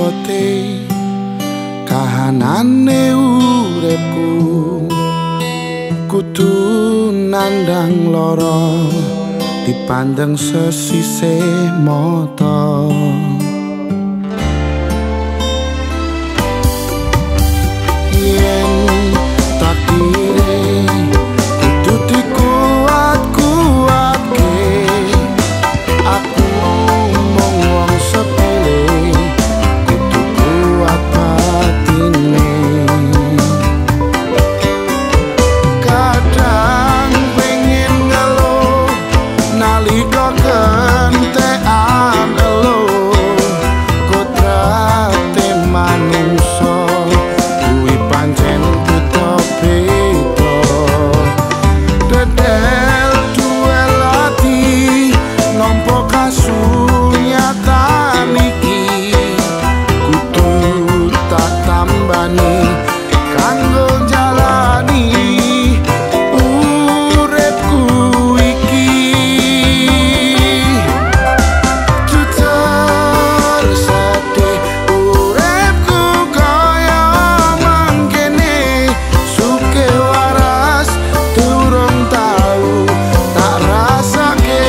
abote kahanane uripku kudu nandang lara dipandang sesisih mata. Yen takdire kudu dikuat-kuatke, aku mung wong sepele kudu kuat batine. Kadang pengen ngeluh nalika kentekan eluh, kodrate manungsa kuwi pancen beda-beda. Dedel duel ati nampa kasunyatan iki kudu tak tambani kanggo jalani uripku iki. Jujur sedih uripku kaya mangkene, suke waras durung tau tak rasake.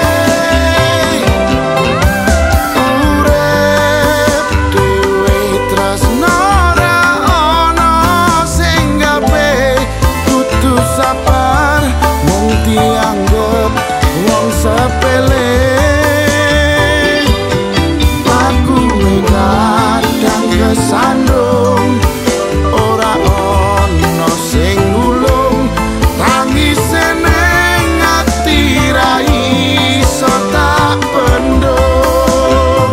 Urip dhewe tresno ora ana sing gawe, kudu sabar mung dianggep wong sepele. Aku kadang kesandung ora ana sing nulung, tangise ning ati ra iso tak pendung.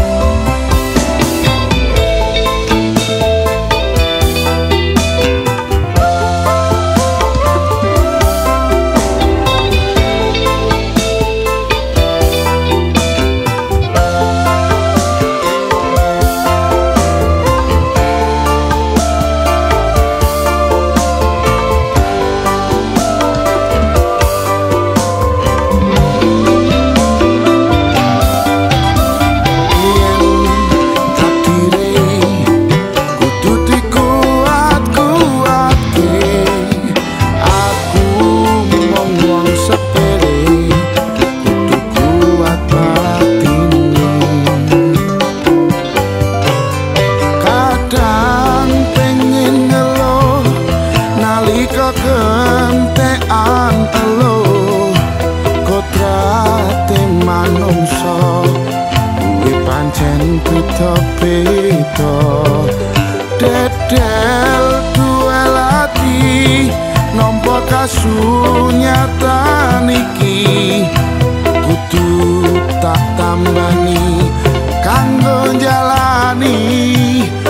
Kentekan eluh, kodrate manungsa kuwi pancen beda-beda. Dedel duel ati nampa kasunyatan iki kudu tak tambani kanggo jalani